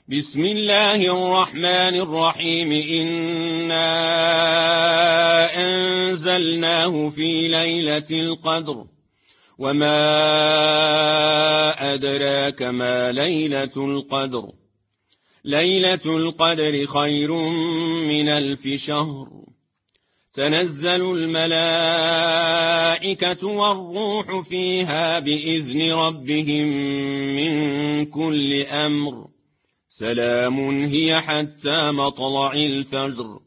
بسم الله الرحمن الرحيم إنا أنزلناه في ليلة القدر وما أدراك ما ليلة القدر ليلة القدر خير من 1000 شهر تنزل الملائكة والروح فيها بإذن ربهم من كل أمر سلام هي حتى مطلع الفجر